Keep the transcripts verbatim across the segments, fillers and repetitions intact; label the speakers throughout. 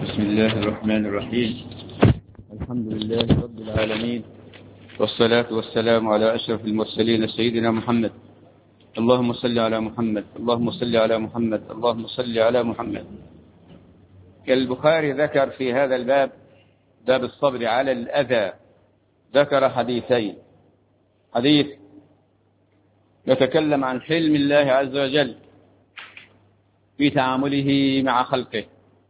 Speaker 1: بسم الله الرحمن الرحيم. الحمد لله رب العالمين، والصلاة والسلام على أشرف المرسلين سيدنا محمد. اللهم صل على محمد، اللهم صل على محمد، اللهم صل على محمد. البخاري ذكر في هذا الباب، باب الصبر على الأذى، ذكر حديثين. حديث يتكلم عن حلم الله عز وجل في تعامله مع خلقه،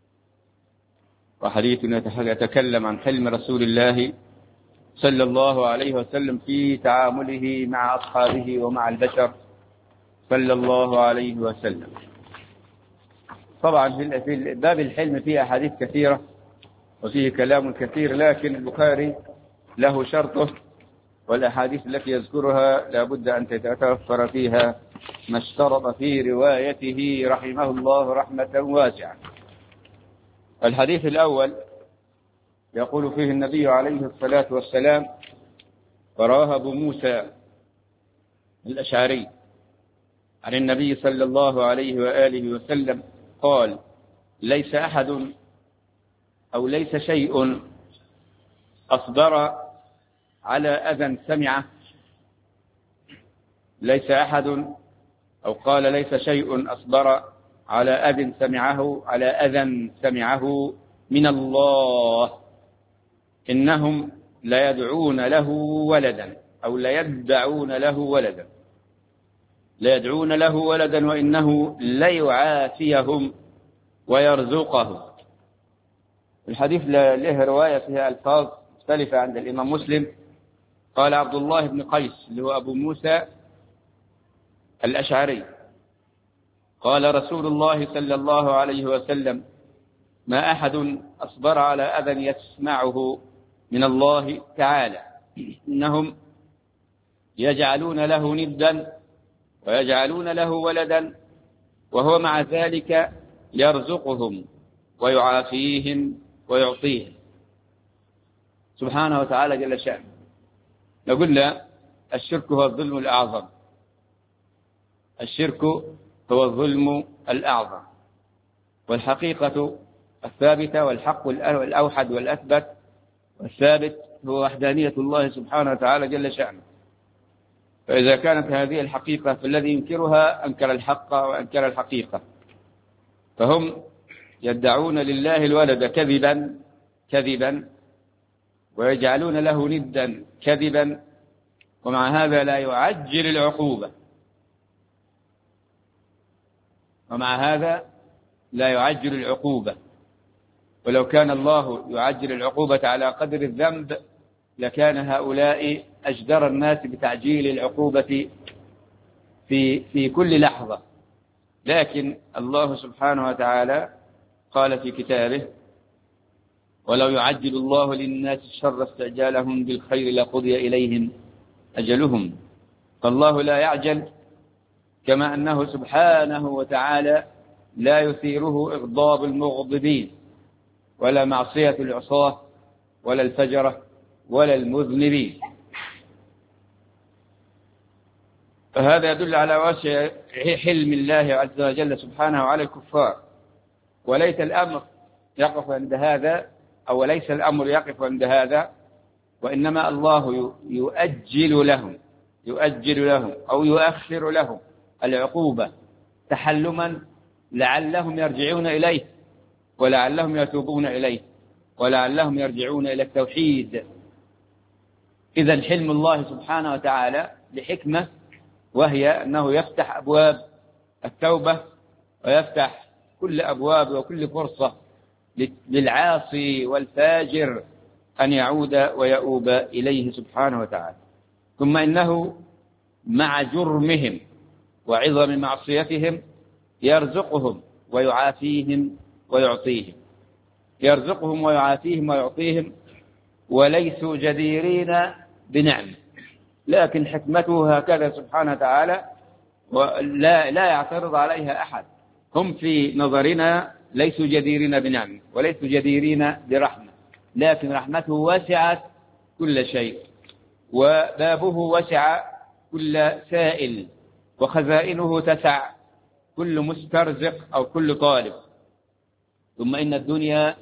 Speaker 1: وحديث يتكلم عن حلم رسول الله صلى الله عليه وسلم في تعامله مع أصحابه ومع البشر صلى الله عليه وسلم. طبعا في باب الحلم فيه أحاديث كثيرة وفيه كلام كثير، لكن البخاري له شرطه، والأحاديث التي يذكرها لا بد أن تتوفر فيها ما اشترط في روايته رحمه الله رحمة واسعة. الحديث الأول يقول فيه النبي عليه الصلاة والسلام: رواه أبو موسى الأشعري عن النبي صلى الله عليه وآله وسلم قال: ليس أحد أو ليس شيء أصبر على أذى سمعه ليس أحد أو قال ليس شيء أصبر على أذى سمعه على أذى سمعه من الله، إنهم لا يدعون له ولدا أو لا يدعون له ولدا لا يدعون له ولدا وإنه ليعافيهم ويرزقهم. الحديث له رواية فيها ألفاظ مختلفة عند الإمام مسلم. قال عبد الله بن قيس اللي هو أبو موسى الأشعري قال رسول الله صلى الله عليه وسلم: ما أحد أصبر على أذى يسمعه من الله تعالى، إنهم يجعلون له ندا ويجعلون له ولدا وهو مع ذلك يرزقهم ويعافيهم ويعطيهم سبحانه وتعالى جل شأنه. قلنا الشرك هو الظلم الأعظم، الشرك هو الظلم الأعظم، والحقيقة الثابتة والحق الأوحد والأثبت والثابت هو وحدانية الله سبحانه وتعالى جل شأنه. فإذا كانت هذه الحقيقة فالذي ينكرها أنكر الحق وأنكر الحقيقة. فهم يدعون لله الولد كذبا كذبا ويجعلون له ندا كذبا، ومع هذا لا يعجل العقوبة ومع هذا لا يعجل العقوبة ولو كان الله يعجل العقوبة على قدر الذنب لكان هؤلاء أجدر الناس بتعجيل العقوبة في في كل لحظة. لكن الله سبحانه وتعالى قال في كتابه: ولو يعجل الله للناس الشر استعجالهم بالخير لقضي إليهم أجلهم. فالله لا يعجل، كما أنه سبحانه وتعالى لا يثيره إغضاب المغضبين ولا معصية العصاة ولا الفجرة ولا المذنبين. فهذا يدل على واسع حلم الله عز وجل سبحانه على الكفار. وليس الأمر يقف عند هذا أو ليس الأمر يقف عند هذا، وإنما الله يؤجل لهم يؤجل لهم أو يؤخر لهم العقوبة تحلما لعلهم يرجعون إليه ولعلهم يتوبون إليه ولعلهم يرجعون إلى التوحيد. إذن حلم الله سبحانه وتعالى لحكمة، وهي أنه يفتح أبواب التوبة ويفتح كل أبواب وكل فرصة للعاصي والفاجر أن يعود ويؤوب إليه سبحانه وتعالى. ثم إنه مع جرمهم وعظم معصيتهم يرزقهم ويعافيهم ويعطيهم يرزقهم ويعافيهم ويعطيهم وليسوا جديرين بنعم، لكن حكمته هكذا سبحانه وتعالى ولا لا يعترض عليها أحد. هم في نظرنا ليسوا جديرين بنعم وليسوا جديرين برحمة، لكن رحمته وسعت كل شيء وبابه وسع كل سائل وخزائنه تسع كل مسترزق أو كل طالب. ثم إن الدنيا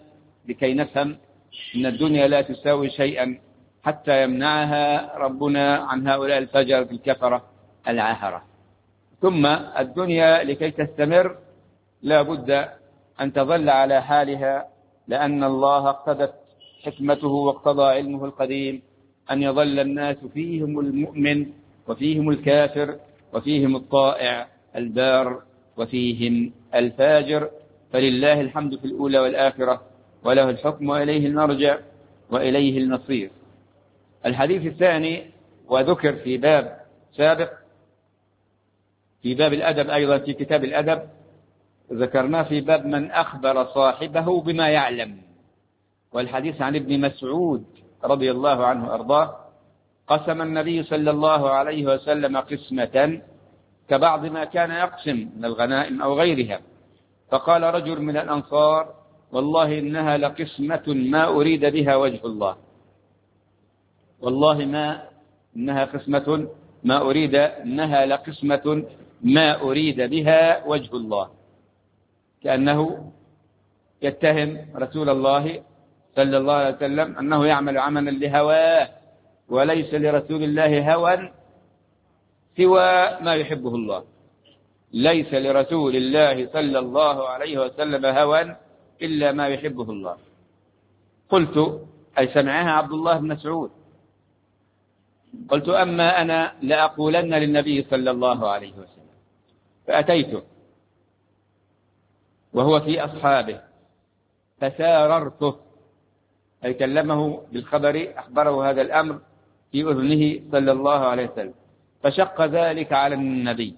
Speaker 1: لكي نفهم أن الدنيا لا تساوي شيئا حتى يمنعها ربنا عن هؤلاء الفجرة الكفرة العاهرة. ثم الدنيا لكي تستمر لا بد أن تظل على حالها، لأن الله اقتضت حكمته واقتضى علمه القديم أن يظل الناس فيهم المؤمن وفيهم الكافر وفيهم الطائع البار وفيهم الفاجر، فلله الحمد في الأولى والآخرة، وله الحكم وإليه المرجع وإليه المصير. الحديث الثاني وذكر في باب سابق في باب الأدب، أيضا في كتاب الأدب ذكرناه في باب من أخبر صاحبه بما يعلم، والحديث عن ابن مسعود رضي الله عنه أرضاه: قسم النبي صلى الله عليه وسلم قسمة كبعض ما كان يقسم من الغنائم أو غيرها، فقال رجل من الأنصار: والله إنها لقسمة ما أريد بها وجه الله، والله ما إنها قسمة ما أريد إنها لقسمة ما أريد بها وجه الله، كأنه يتهم رسول الله صلى الله عليه وسلم أنه يعمل عملا لهواه، وليس لرسول الله هوى سوى ما يحبه الله، ليس لرسول الله صلى الله عليه وسلم هوى إلا ما يحبه الله. قلت أي سمعها عبد الله بن مسعود، قلت: أما أنا لأقولن للنبي صلى الله عليه وسلم. فأتيته وهو في أصحابه فساررته، أي كلمه بالخبر، أخبره هذا الأمر في أذنه صلى الله عليه وسلم، فشق ذلك على النبي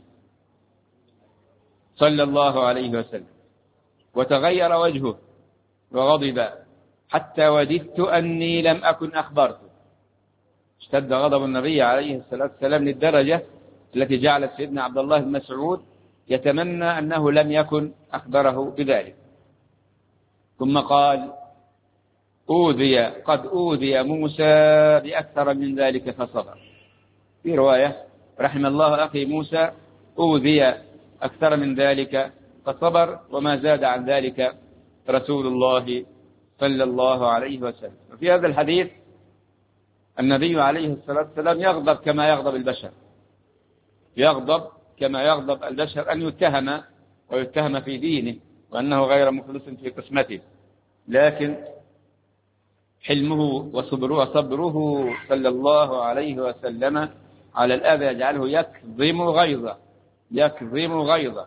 Speaker 1: صلى الله عليه وسلم، وتغير وجهه وغضب حتى وددت أني لم أكن أخبرته. اشتد غضب النبي عليه الصلاة والسلام للدرجة التي جعلت سيدنا عبد الله بن مسعود يتمنى أنه لم يكن أخبره بذلك. ثم قال: أوذي قد أوذي موسى بأكثر من ذلك فصبر. في رواية: رحم الله أخي موسى أوذي أكثر من ذلك فصبر، وما زاد عن ذلك رسول الله صلى الله عليه وسلم. وفي هذا الحديث النبي عليه الصلاة والسلام يغضب كما يغضب البشر، يغضب كما يغضب البشر أن يتهم ويتهم في دينه وأنه غير مخلص في قسمته، لكن حلمه وصبره, وصبره صلى الله عليه وسلم على الأذى يجعله يكظم غيظه يكظم غيظه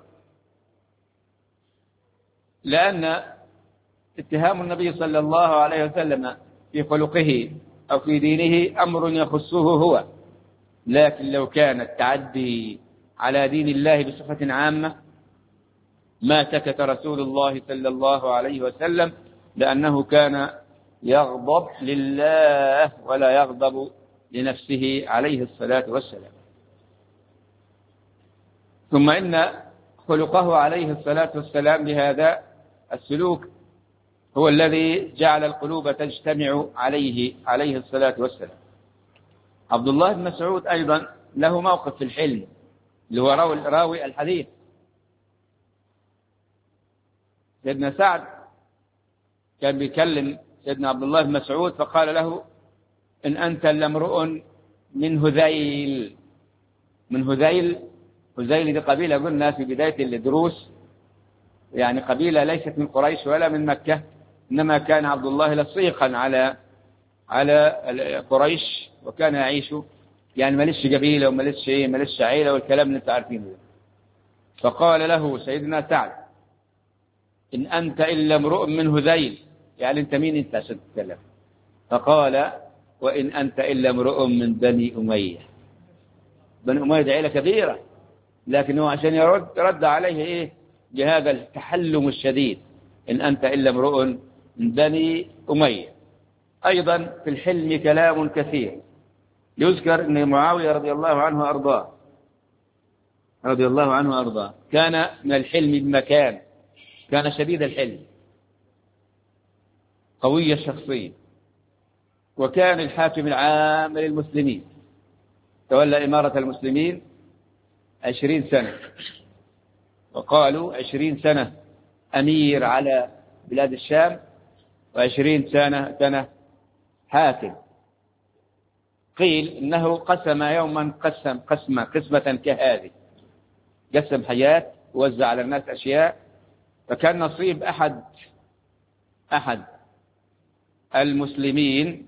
Speaker 1: لأن اتهام النبي صلى الله عليه وسلم في خلقه أو في دينه أمر يخصه هو، لكن لو كان التعدي على دين الله بصفة عامة ما سكت رسول الله صلى الله عليه وسلم، لأنه كان يغضب لله ولا يغضب لنفسه عليه الصلاة والسلام. ثم إن خلقه عليه الصلاة والسلام بهذا السلوك هو الذي جعل القلوب تجتمع عليه عليه الصلاة والسلام. عبد الله بن مسعود أيضا له موقف في الحلم، اللي هو راوي, راوي الحديث. سيدنا سعد كان بيكلم سيدنا عبد الله بن مسعود فقال له: إن أنت لامرؤ من هذيل. من هذيل هذيل دي قبيلة قلنا في بداية الدروس، يعني قبيلة ليست من قريش ولا من مكة، إنما كان عبد الله لصيقا على على قريش، وكان يعيش يعني مالش قبيلة ومالش شيء مالش عيلة والكلام اللي انتم عارفينه. فقال له سيدنا سعد: إن أنت إلا امرؤ من هذيل، يعني أنت مين أنت عشان تتكلم؟ فقال: وإن أنت إلا امرؤ من بني أمية. بني أمية عيلة كبيرة، لكن هو عشان يرد رد عليه إيه بهذا التحلم الشديد: إن أنت إلا امرؤ من بني أمية. أيضا في الحلم كلام كثير. يذكر أن معاوية رضي الله عنه وأرضاه رضي الله عنه وأرضاه كان من الحلم بمكان، كان شديد الحلم قوي الشخصية، وكان الحاكم العام للمسلمين، تولى إمارة المسلمين عشرين سنة، وقالوا عشرين سنة أمير على بلاد الشام، وعشرين سنة سنة حاكم. قيل إنه قسم يوما قسم قسمة قسمة كهذه، قسم حياة ووزع على الناس أشياء، فكان نصيب أحد أحد المسلمين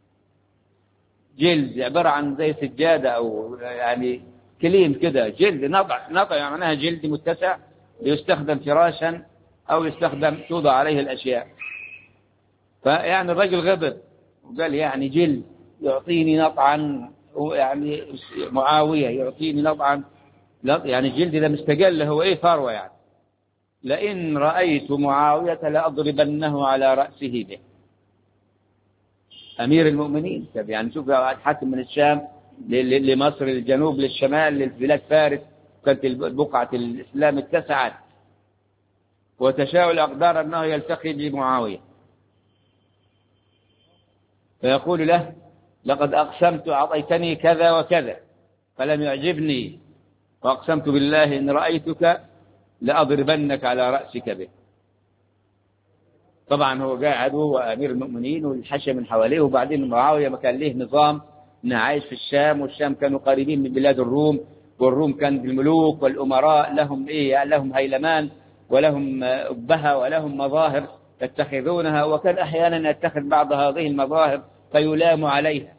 Speaker 1: جلد عبارة عن زي سجادة أو يعني كليم كده، جلد نضع نضع يعني معناها جلد متسع يستخدم فراشا أو يستخدم توضع عليه الأشياء. فيعني الرجل غضب وقال يعني جلد يعطيني نطعا، يعني معاوية يعطيني نطعا، يعني الجلد ده مستقل هو إيه ثروة يعني، لئن رأيت معاوية لأضربنه على رأسه به. أمير المؤمنين يعني شوف حاكم من الشام لمصر للجنوب للشمال للبلاد فارس، كانت بقعة الإسلام اتسعت، وتشاء الأقدار أنه يلتقي بمعاوية، فيقول له لقد أقسمت أعطيتني كذا وكذا فلم يعجبني، وأقسمت بالله إن رأيتك لأضربنك على رأسك به. طبعا هو قاعد هو أمير المؤمنين والحشم من حواليه، وبعدين معاوية ما كان له نظام انه عايش في الشام، والشام كانوا قريبين من بلاد الروم، والروم كان الملوك والأمراء لهم إيه لهم هيلمان ولهم أبهة ولهم مظاهر يتخذونها، وكان أحيانا يتخذ بعض هذه المظاهر فيلام عليها.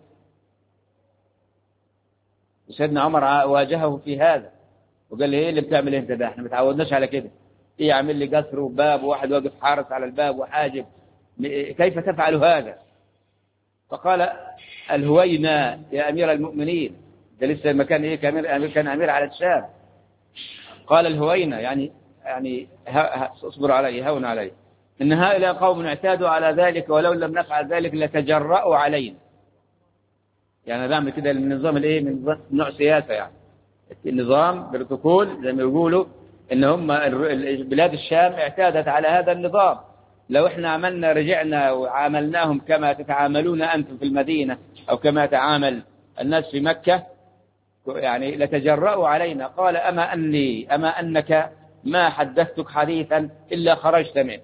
Speaker 1: سيدنا عمر واجهه في هذا وقال لي ايه اللي بتعمل انت ده، احنا ما تعودناش على كده، ايه يعمل لي قصر وباب وواحد واقف حارس على الباب وحاجب، كيف تفعل هذا؟ فقال الهوينا يا امير المؤمنين، ده لسه المكان ايه كان كان امير على الشام، قال الهوينا يعني يعني اصبر علي هون علي، ان هؤلاء قوم اعتادوا على ذلك ولو لم نفعل ذلك لتجرأوا علينا. يعني بعمل كده من نظام الايه من نوع سياسه، يعني النظام بروتوكول زي ما يقولوا ان هم بلاد الشام اعتادت على هذا النظام، لو احنا عملنا رجعنا وعاملناهم كما تتعاملون انتم في المدينه او كما تعامل الناس في مكه يعني لتجرأوا علينا. قال اما اني اما انك ما حدثتك حديثا الا خرجت منه،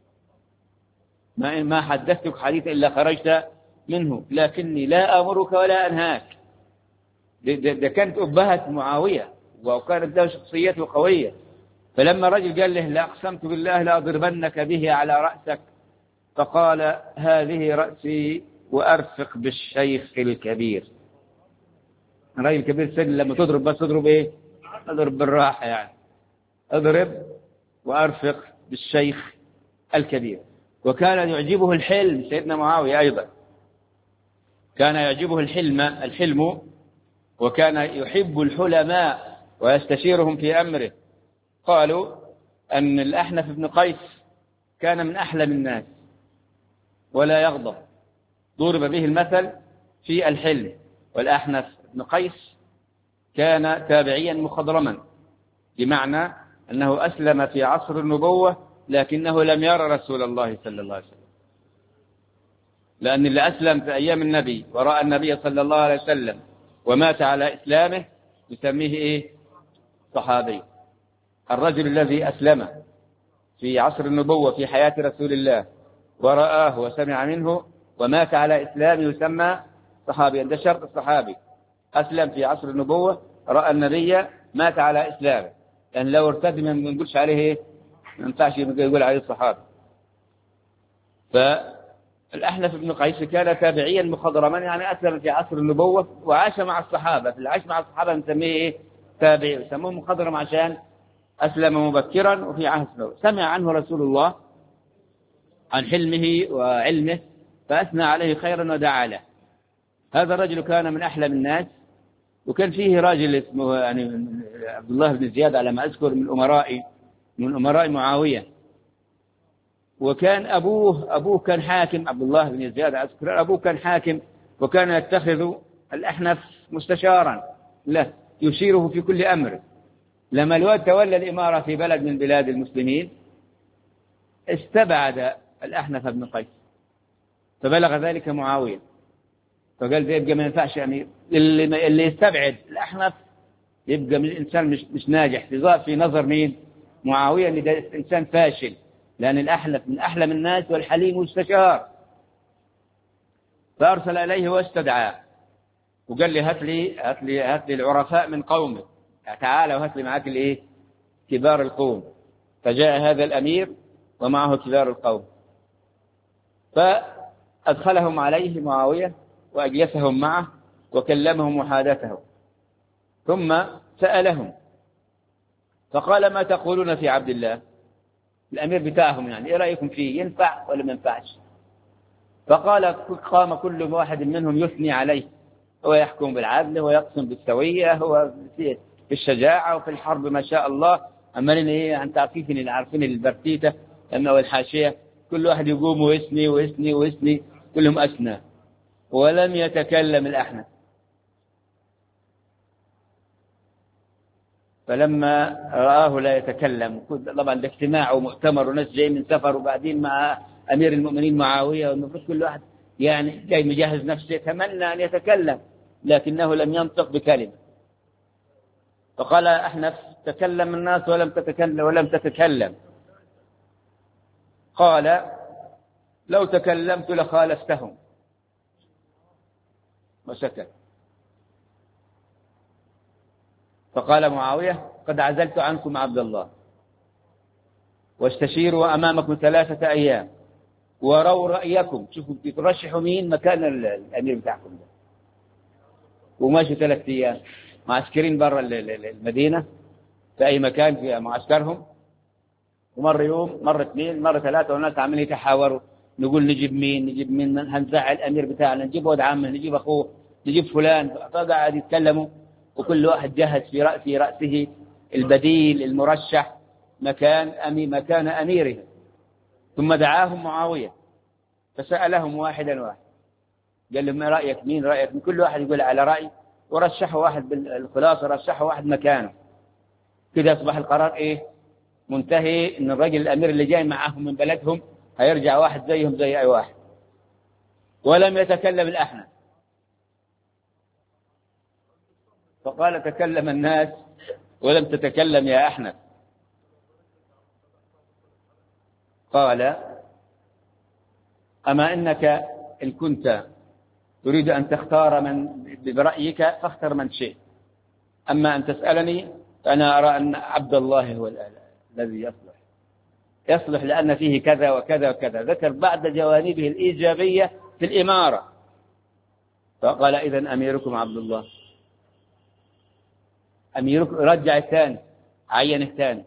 Speaker 1: ما ما حدثتك حديثا الا خرجت منه، لكني لا امرك ولا انهاك. ده كانت أبهة معاوية وكانت له شخصيته قوية، فلما رجل قال له لا أقسمت بالله لا أضربنك به على رأسك، فقال هذه رأسي وأرفق بالشيخ الكبير. الرجل الكبير سن لما تضرب بس تضرب إيه؟ أضرب بالراحة، يعني أضرب وأرفق بالشيخ الكبير. وكان يعجبه الحلم سيدنا معاوية أيضا، كان يعجبه الحلم الحلم وكان يحب الحلماء ويستشيرهم في أمره. قالوا أن الأحنف بن قيس كان من أحلم الناس ولا يغضب، ضرب به المثل في الحلم. والأحنف بن قيس كان تابعيا مخضرما، بمعنى أنه أسلم في عصر النبوة لكنه لم يرى رسول الله صلى الله عليه وسلم، لأن اللي أسلم في أيام النبي ورأى النبي صلى الله عليه وسلم ومات على إسلامه يسميه إيه؟ صحابي. الرجل الذي أسلم في عصر النبوة في حياة رسول الله ورآه وسمع منه ومات على إسلامه يسمى صحابي. ده شرط الصحابي، أسلم في عصر النبوة رأى النبي مات على إسلامه، لأن لو ارتد ما نقولش عليه إيه؟ ما ينفعش يقول عليه الصحابي. فالأحنف بن قيس كان تابعيا مخضرما، يعني أسلم في عصر النبوة وعاش مع الصحابة، في العيش مع الصحابة نسميه إيه؟ تابعي، يسموه مخضرم عشان أسلم مبكرا وفي عهد النبوة. سمع عنه رسول الله عن حلمه وعلمه فأثنى عليه خيرا ودعا له. هذا الرجل كان من أحلم الناس، وكان فيه راجل اسمه يعني عبد الله بن زياد على ما أذكر من أمراء من أمراء معاوية، وكان أبوه أبوه كان حاكم. عبد الله بن زياد أذكر أبوه كان حاكم، وكان يتخذ الأحنف مستشارا له يشيره في كل أمر. لما الواد تولى الإمارة في بلد من بلاد المسلمين استبعد الأحنف بن قيس، فبلغ ذلك معاوية، فقال ده يبقى ما ينفعش أمير. اللي, اللي يستبعد الأحنف يبقى من الإنسان مش, مش ناجح في في نظر مين؟ معاوية، اللي ده إنسان فاشل لأن الأحلف من أحلم الناس والحليم مستشار. فأرسل إليه واستدعاه وقال لي هات لي هات لي هات لي العرفاء من قومك، تعال وهات لي معك الإيه كبار القوم. فجاء هذا الأمير ومعه كبار القوم، فأدخلهم عليه معاوية وأجلسهم معه وكلمهم وحادثهم، ثم سألهم فقال ما تقولون في عبد الله الأمير بتاعهم، يعني إيه رأيكم فيه، ينفع ولا ما ينفعش؟ فقال قام كل واحد منهم يثني عليه، هو يحكم بالعدل ويقسم بالسوية، هو في الشجاعة وفي الحرب ما شاء الله. أمالين إيه أنت عارفين اللي عارفين البرتيتة أما والحاشية كل واحد يقوم ويثني ويثني ويثني كلهم أثنى، ولم يتكلم الأحنف. فلما رآه لا يتكلم، طبعا ده اجتماع ومؤتمر وناس جاي من سفر وبعدين مع أمير المؤمنين معاوية، والمفروض كل واحد يعني جاي مجهز نفسه يتمنى أن يتكلم، لكنه لم ينطق بكلمة. فقال أحنف تكلم الناس ولم تتكلم ولم تتكلم. قال لو تكلمت لخالفتهم، وسكت. فقال معاوية قد عزلت عنكم عبد الله، واستشيروا أمامكم ثلاثة أيام وروا رأيكم، شوفوا ترشحوا مين مكان الأمير بتاعكم ده. وماشوا ثلاثة أيام معسكرين برا المدينة في أي مكان في معسكرهم، ومر يوم مر اثنين مر ثلاثة، والناس عمالين يتحاوروا نقول نجيب مين نجيب مين، هنزعل الأمير بتاعنا، نجيب ولد عمه نجيب أخوه نجيب فلان. فقعد يتكلموا وكل واحد جهز في رأس في رأسه البديل المرشح مكان أمي مكان أميره. ثم دعاهم معاوية فسألهم واحدا واحد، قال لهم ما رأيك مين رأيك من كل واحد يقول على رأي، ورشحوا واحد بالخلاصة رشحوا واحد مكانه. كده أصبح القرار إيه منتهي، إن الرجل الأمير اللي جاي معهم من بلدهم هيرجع واحد زيهم زي أي واحد. ولم يتكلم الأحنف. فقال تكلم الناس ولم تتكلم يا أحنف. قال أما إنك إن كنت تريد أن تختار من برأيك فاختر من شئت، أما أن تسألني فأنا أرى أن عبد الله هو الذي يصلح يصلح لأن فيه كذا وكذا وكذا. ذكر بعد جوانبه الإيجابية في الإمارة. فقال إذن أميركم عبد الله. أميركم رجع الثاني عين الثاني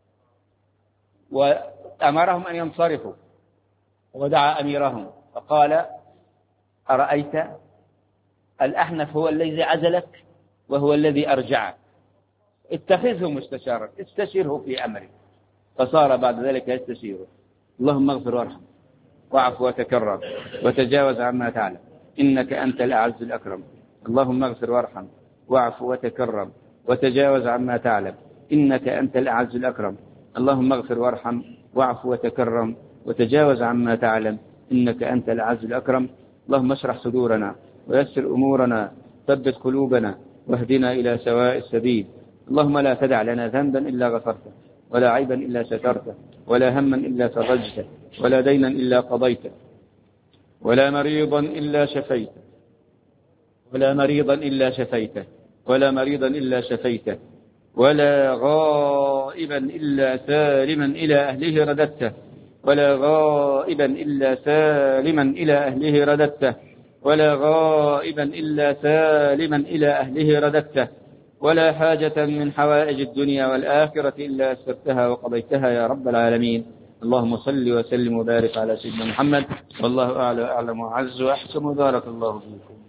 Speaker 1: وأمرهم أن ينصرفوا، ودعا أميرهم فقال أرأيت الأحنف هو الذي عزلك وهو الذي أرجعك، اتخذه مستشارا استشيره في أمرك. فصار بعد ذلك يستشيره. اللهم اغفر وارحم واعف وتكرم وتجاوز عما تعلم إنك أنت الأعز الأكرم. اللهم اغفر وارحم واعف وتكرم وتجاوز عما تعلم إنك أنت الأعز الأكرم. اللهم اغفر وارحم واعف وتكرم وتجاوز عما تعلم إنك أنت الأعز الأكرم. اللهم اشرح صدورنا ويسر أمورنا ثبت قلوبنا واهدنا إلى سواء السبيل. اللهم لا تدع لنا ذنبا إلا غفرته، ولا عيبا إلا سترته، ولا هما إلا فرجته، ولا دينا إلا قضيته، ولا مريضا إلا شفيته ولا مريضا إلا شفيته ولا مريضا إلا شفيته ولا غائبا إلا سالما إلى أهله رددته ولا غائبا إلا سالما إلى أهله رددته ولا غائبا إلا سالما إلى أهله رددته ولا حاجة من حوائج الدنيا والآخرة إلا أسرتها وقضيتها يا رب العالمين. اللهم صل وسلم وبارك على سيدنا محمد، والله أعلى أعلم وأعز وأحكم، وبارك الله فيكم.